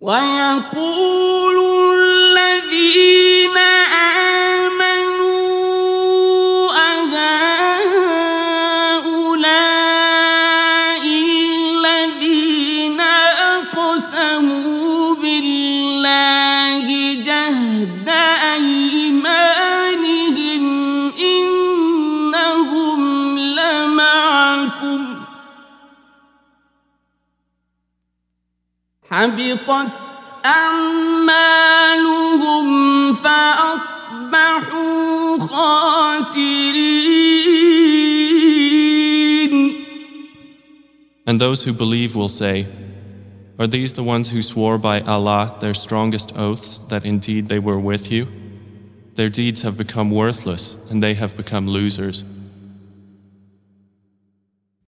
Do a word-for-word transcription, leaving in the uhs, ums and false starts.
ويقول الذين آمنوا أهؤلاء الذين أقسموا بالله جهد أيمانهم إنهم لمعكم حبطت أعمالهم فأصبحوا خاسرين. And those who believe will say, are these the ones who swore by Allah their strongest oaths that indeed they were with you? Their deeds have become worthless and they have become losers.